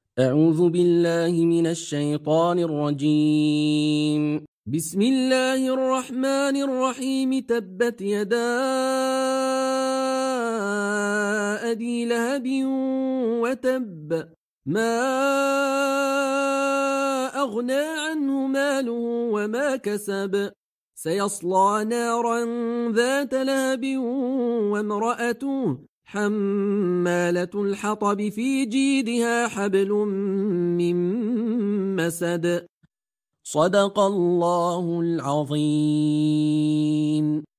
أعوذ بالله من الشيطان الرجيم. بسم الله الرحمن الرحيم. تبت يدا أبي لهب وتب، ما أغنى عنه ماله وما كسب، سيصلى نارا ذات لهب وامرأته حمالة الحطب في جيدها حبل من مسد. صدق الله العظيم.